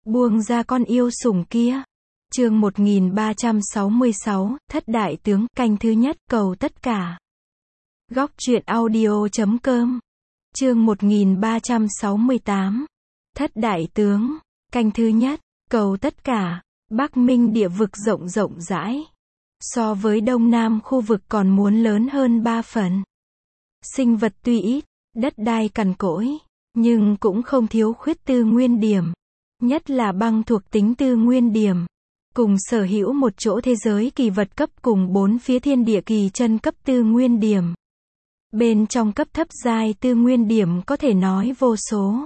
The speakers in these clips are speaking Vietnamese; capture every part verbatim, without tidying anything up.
Buông ra con yêu sủng kia. Chương một nghìn ba trăm sáu mươi sáu, Thất Đại Tướng, canh thứ nhất, cầu tất cả. Góc truyện audio chấm com. Chương một nghìn ba trăm sáu mươi tám. Thất Đại Tướng, canh thứ nhất, cầu tất cả. Bắc Minh địa vực rộng rộng rãi. So với Đông Nam khu vực còn muốn lớn hơn ba phần. Sinh vật tuy ít, đất đai cằn cỗi, nhưng cũng không thiếu khuyết tư nguyên điểm. Nhất là băng thuộc tính tư nguyên điểm. Cùng sở hữu một chỗ thế giới kỳ vật cấp cùng bốn phía thiên địa kỳ chân cấp tư nguyên điểm. Bên trong cấp thấp giai tư nguyên điểm có thể nói vô số.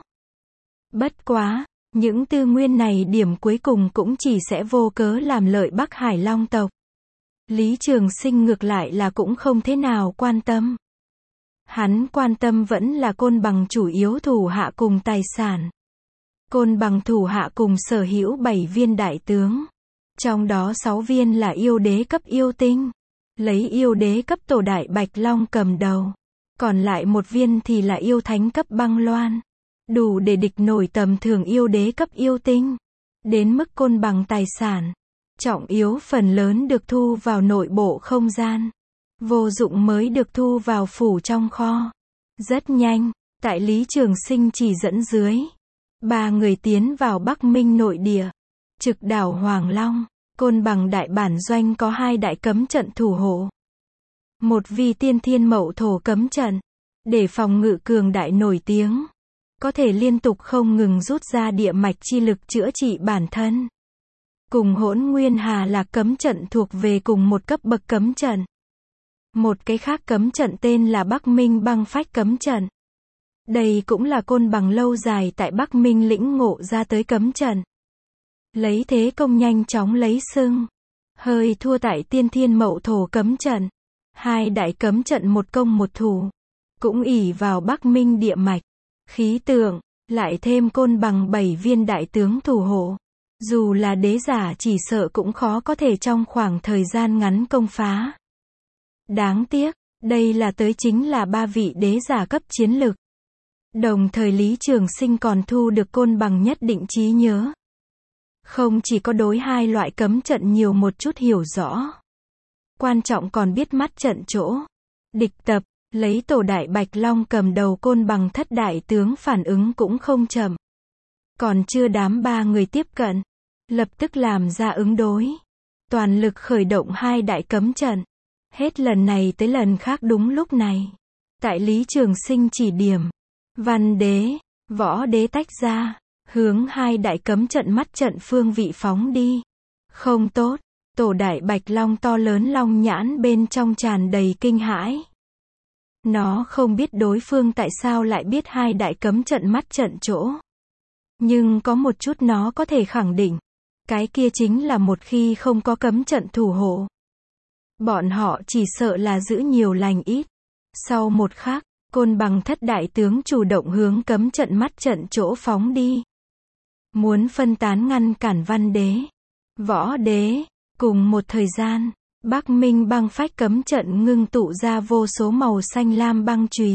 Bất quá, những tư nguyên này điểm cuối cùng cũng chỉ sẽ vô cớ làm lợi Bắc Hải Long tộc. Lý Trường Sinh ngược lại là cũng không thế nào quan tâm. Hắn quan tâm vẫn là Côn Bằng chủ yếu thủ hạ cùng tài sản. Côn Bằng thủ hạ cùng sở hữu bảy viên đại tướng. Trong đó sáu viên là yêu đế cấp yêu tinh. Lấy yêu đế cấp tổ đại Bạch Long cầm đầu. Còn lại một viên thì là yêu thánh cấp băng loan. Đủ để địch nổi tầm thường yêu đế cấp yêu tinh. Đến mức Côn Bằng tài sản. Trọng yếu phần lớn được thu vào nội bộ không gian. Vô dụng mới được thu vào phủ trong kho. Rất nhanh, tại Lý Trường Sinh chỉ dẫn dưới. Ba người tiến vào Bắc Minh nội địa. Trực đảo Hoàng Long, Côn Bằng đại bản doanh có hai đại cấm trận thủ hộ. Một vì tiên thiên mậu thổ cấm trận. Để phòng ngự cường đại nổi tiếng. Có thể liên tục không ngừng rút ra địa mạch chi lực chữa trị bản thân. Cùng Hỗn Nguyên Hà Lạc cấm trận thuộc về cùng một cấp bậc cấm trận. Một cái khác cấm trận tên là Bắc Minh băng phách cấm trận. Đây cũng là Côn Bằng lâu dài tại Bắc Minh lĩnh ngộ ra tới cấm trận. Lấy thế công nhanh chóng lấy sưng. Hơi thua tại tiên thiên mậu thổ cấm trận. Hai đại cấm trận một công một thủ. Cũng ỷ vào Bắc Minh địa mạch. Khí tượng, lại thêm Côn Bằng bảy viên đại tướng thủ hộ. Dù là đế giả chỉ sợ cũng khó có thể trong khoảng thời gian ngắn công phá. Đáng tiếc, đây là tới chính là ba vị đế giả cấp chiến lực. Đồng thời Lý Trường Sinh còn thu được Côn Bằng nhất định trí nhớ. Không chỉ có đối hai loại cấm trận nhiều một chút hiểu rõ. Quan trọng còn biết mắt trận chỗ. Địch tập, lấy tổ đại Bạch Long cầm đầu Côn Bằng thất đại tướng phản ứng cũng không chậm. Còn chưa đám ba người tiếp cận. Lập tức làm ra ứng đối. Toàn lực khởi động hai đại cấm trận. Hết lần này tới lần khác đúng lúc này. Tại Lý Trường Sinh chỉ điểm. Văn đế, võ đế tách ra. Hướng hai đại cấm trận mắt trận phương vị phóng đi. Không tốt. Tổ đại Bạch Long to lớn long nhãn bên trong tràn đầy kinh hãi. Nó không biết đối phương tại sao lại biết hai đại cấm trận mắt trận chỗ. Nhưng có một chút nó có thể khẳng định. Cái kia chính là một khi không có cấm trận thủ hộ. Bọn họ chỉ sợ là giữ nhiều lành ít. Sau một khắc, Côn Bằng thất đại tướng chủ động hướng cấm trận mắt trận chỗ phóng đi. Muốn phân tán ngăn cản văn đế, võ đế. Cùng một thời gian, Bắc Minh băng phách cấm trận ngưng tụ ra vô số màu xanh lam băng chùy.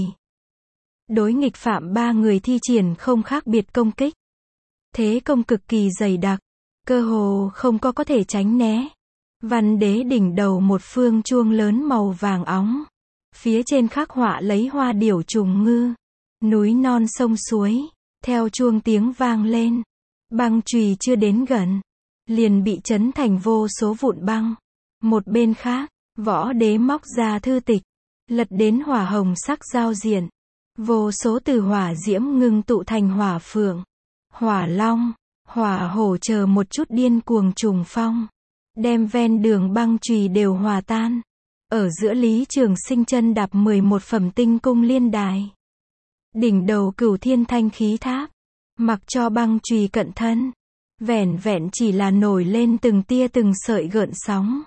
Đối nghịch phạm ba người thi triển không khác biệt công kích. Thế công cực kỳ dày đặc. Cơ hồ không có có thể tránh né. Văn đế đỉnh đầu một phương chuông lớn màu vàng óng. Phía trên khắc họa lấy hoa điểu trùng ngư. Núi non sông suối. Theo chuông tiếng vang lên. Băng chùy chưa đến gần. Liền bị chấn thành vô số vụn băng. Một bên khác, võ đế móc ra thư tịch. Lật đến hỏa hồng sắc giao diện. Vô số từ hỏa diễm ngưng tụ thành hỏa phượng. Hỏa long. Hỏa hổ chờ một chút điên cuồng trùng phong. Đem ven đường băng chùy đều hòa tan. Ở giữa Lý Trường Sinh chân đạp mười một phẩm tinh cung liên đài. Đỉnh đầu Cửu Thiên Thanh khí tháp. Mặc cho băng chùy cận thân. Vẻn vẹn chỉ là nổi lên từng tia từng sợi gợn sóng.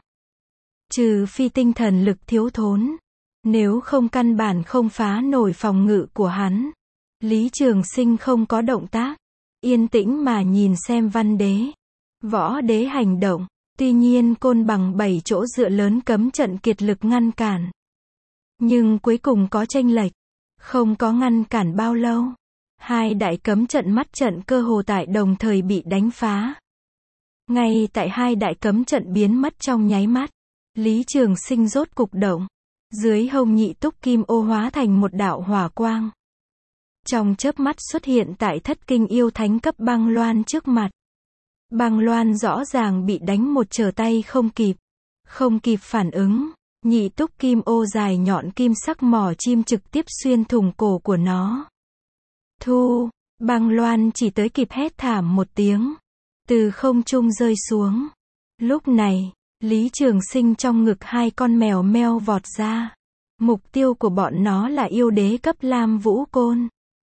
Trừ phi tinh thần lực thiếu thốn. Nếu không căn bản không phá nổi phòng ngự của hắn. Lý Trường Sinh không có động tác. Yên tĩnh mà nhìn xem văn đế. Võ đế hành động. Tuy nhiên Côn Bằng bảy chỗ dựa lớn cấm trận kiệt lực ngăn cản. Nhưng cuối cùng có chênh lệch. Không có ngăn cản bao lâu. Hai đại cấm trận mắt trận cơ hồ tại đồng thời bị đánh phá. Ngay tại hai đại cấm trận biến mất trong nháy mắt, Lý Trường Sinh rốt cục động. Dưới hông nhị túc kim ô hóa thành một đạo hỏa quang. Trong chớp mắt xuất hiện tại thất kinh yêu thánh cấp băng loan trước mặt. Băng loan rõ ràng bị đánh một trở tay không kịp. Không kịp phản ứng, nhị túc kim ô dài nhọn kim sắc mỏ chim trực tiếp xuyên thủng cổ của nó. Thu, băng loan chỉ tới kịp hét thảm một tiếng. Từ không trung rơi xuống. Lúc này, Lý Trường Sinh trong ngực hai con mèo meo vọt ra. Mục tiêu của bọn nó là yêu đế cấp Lam Vũ Côn.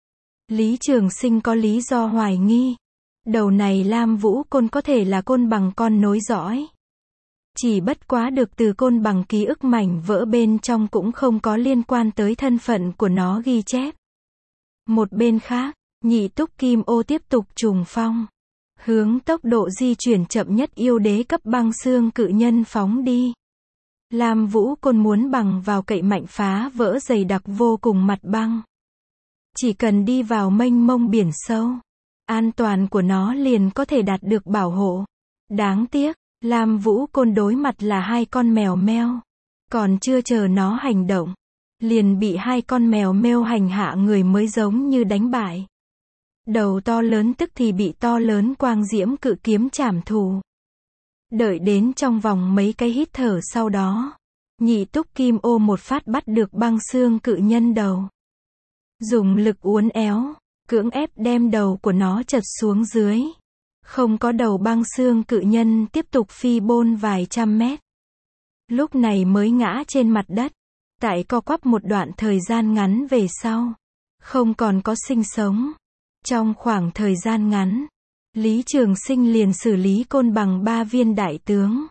Lý Trường Sinh có lý do hoài nghi. Đầu này Lam Vũ Côn có thể là côn bằng con nối dõi. Chỉ bất quá được từ côn bằng ký ức mảnh vỡ bên trong cũng không có liên quan tới thân phận của nó ghi chép. Một bên khác, nhị túc kim ô tiếp tục trùng phong. Hướng tốc độ di chuyển chậm nhất yêu đế cấp băng xương cự nhân phóng đi. Lam Vũ Côn muốn bằng vào cậy mạnh phá vỡ dày đặc vô cùng mặt băng. Chỉ cần đi vào mênh mông biển sâu, an toàn của nó liền có thể đạt được bảo hộ. Đáng tiếc, Lam Vũ Côn đối mặt là hai con mèo meo. Còn chưa chờ nó hành động, liền bị hai con mèo meo hành hạ người mới giống như đánh bại. Đầu to lớn tức thì bị to lớn quang diễm cự kiếm trảm thù. Đợi đến trong vòng mấy cái hít thở sau đó, nhị túc kim ô một phát bắt được băng xương cự nhân đầu. Dùng lực uốn éo, cưỡng ép đem đầu của nó chật xuống dưới. Không có đầu băng xương cự nhân tiếp tục phi bôn vài trăm mét. Lúc này mới ngã trên mặt đất. Tại co quắp một đoạn thời gian ngắn về sau, không còn có sinh sống. Trong khoảng thời gian ngắn, Lý Trường Sinh liền xử lý côn bằng ba viên đại tướng.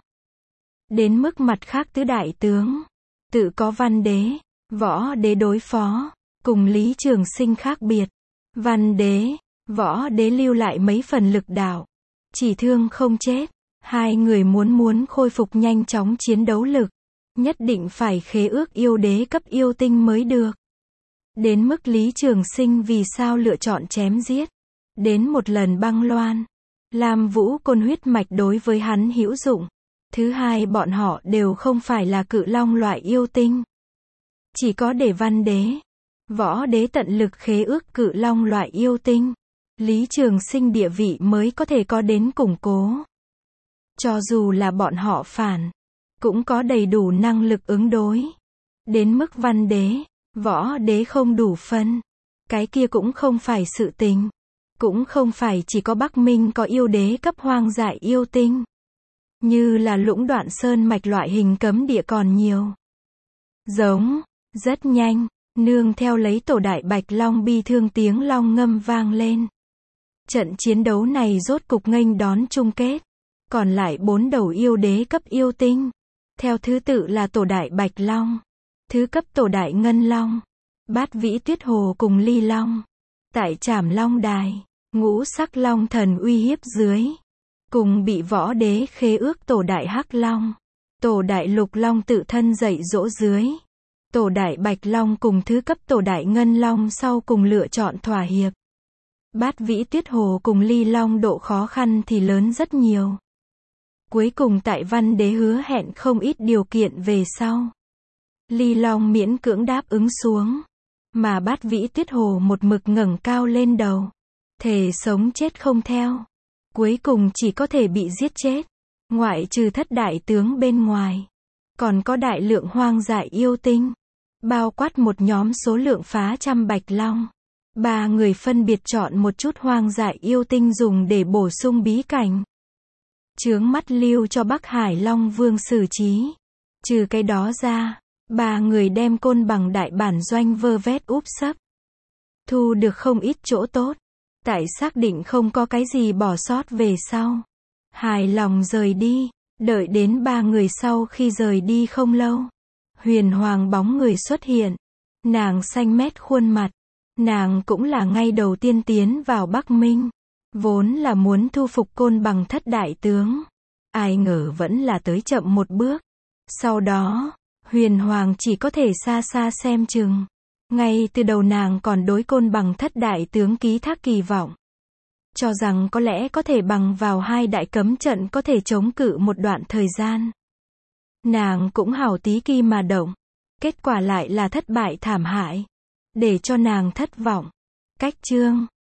Đến mức mặt khác tứ đại tướng, tự có văn đế, võ đế đối phó, cùng Lý Trường Sinh khác biệt. Văn đế, võ đế lưu lại mấy phần lực đạo, chỉ thương không chết. Hai người muốn muốn khôi phục nhanh chóng chiến đấu lực, nhất định phải khế ước yêu đế cấp yêu tinh mới được. Đến mức Lý Trường Sinh vì sao lựa chọn chém giết. Đến một lần băng loan, Lam Vũ Côn huyết mạch đối với hắn hữu dụng. Thứ hai, bọn họ đều không phải là cự long loại yêu tinh. Chỉ có để văn đế, võ đế tận lực khế ước cự long loại yêu tinh, Lý Trường Sinh địa vị mới có thể có đến củng cố. Cho dù là bọn họ phản, cũng có đầy đủ năng lực ứng đối. Đến mức văn đế, võ đế không đủ phân, cái kia cũng không phải sự tình. Cũng không phải chỉ có Bắc Minh có yêu đế cấp hoang dại yêu tinh. Như là Lũng Đoạn Sơn mạch loại hình cấm địa còn nhiều. Giống, rất nhanh, nương theo lấy tổ đại bạch long bi thương tiếng long ngâm vang lên. Trận chiến đấu này rốt cục nghênh đón chung kết. Còn lại bốn đầu yêu đế cấp yêu tinh. Theo thứ tự là tổ đại bạch long, thứ cấp tổ đại ngân long, bát vĩ tuyết hồ cùng ly long. Tại Trảm Long Đài, ngũ sắc long thần uy hiếp dưới, cùng bị võ đế khế ước tổ đại hắc long, tổ đại lục long tự thân dạy dỗ dưới. Tổ đại bạch long cùng thứ cấp tổ đại ngân long sau cùng lựa chọn thỏa hiệp. Bát vĩ tuyết hồ cùng ly long độ khó khăn thì lớn rất nhiều. Cuối cùng tại văn đế hứa hẹn không ít điều kiện về sau, ly long miễn cưỡng đáp ứng xuống. Mà bát vĩ tuyết hồ một mực ngẩng cao lên đầu, thề sống chết không theo. Cuối cùng chỉ có thể bị giết chết. Ngoại trừ thất đại tướng bên ngoài, còn có đại lượng hoang dại yêu tinh, bao quát một nhóm số lượng phá trăm bạch long. Ba người phân biệt chọn một chút hoang dại yêu tinh dùng để bổ sung bí cảnh. Chướng mắt lưu cho Bắc Hải Long Vương xử trí. Trừ cái đó ra, ba người đem côn bằng đại bản doanh vơ vét úp sấp. Thu được không ít chỗ tốt. Tại xác định không có cái gì bỏ sót về sau, hài lòng rời đi. Đợi đến ba người sau khi rời đi không lâu, huyền hoàng bóng người xuất hiện. Nàng xanh mét khuôn mặt. Nàng cũng là ngay đầu tiên tiến vào Bắc Minh. Vốn là muốn thu phục côn bằng thất đại tướng. Ai ngờ vẫn là tới chậm một bước. Sau đó, huyền hoàng chỉ có thể xa xa xem chừng. Ngay từ đầu nàng còn đối Côn Bằng thất đại tướng ký thác kỳ vọng. Cho rằng có lẽ có thể bằng vào hai đại cấm trận có thể chống cự một đoạn thời gian. Nàng cũng hào tí kỳ mà động. Kết quả lại là thất bại thảm hại. Để cho nàng thất vọng. Cách chương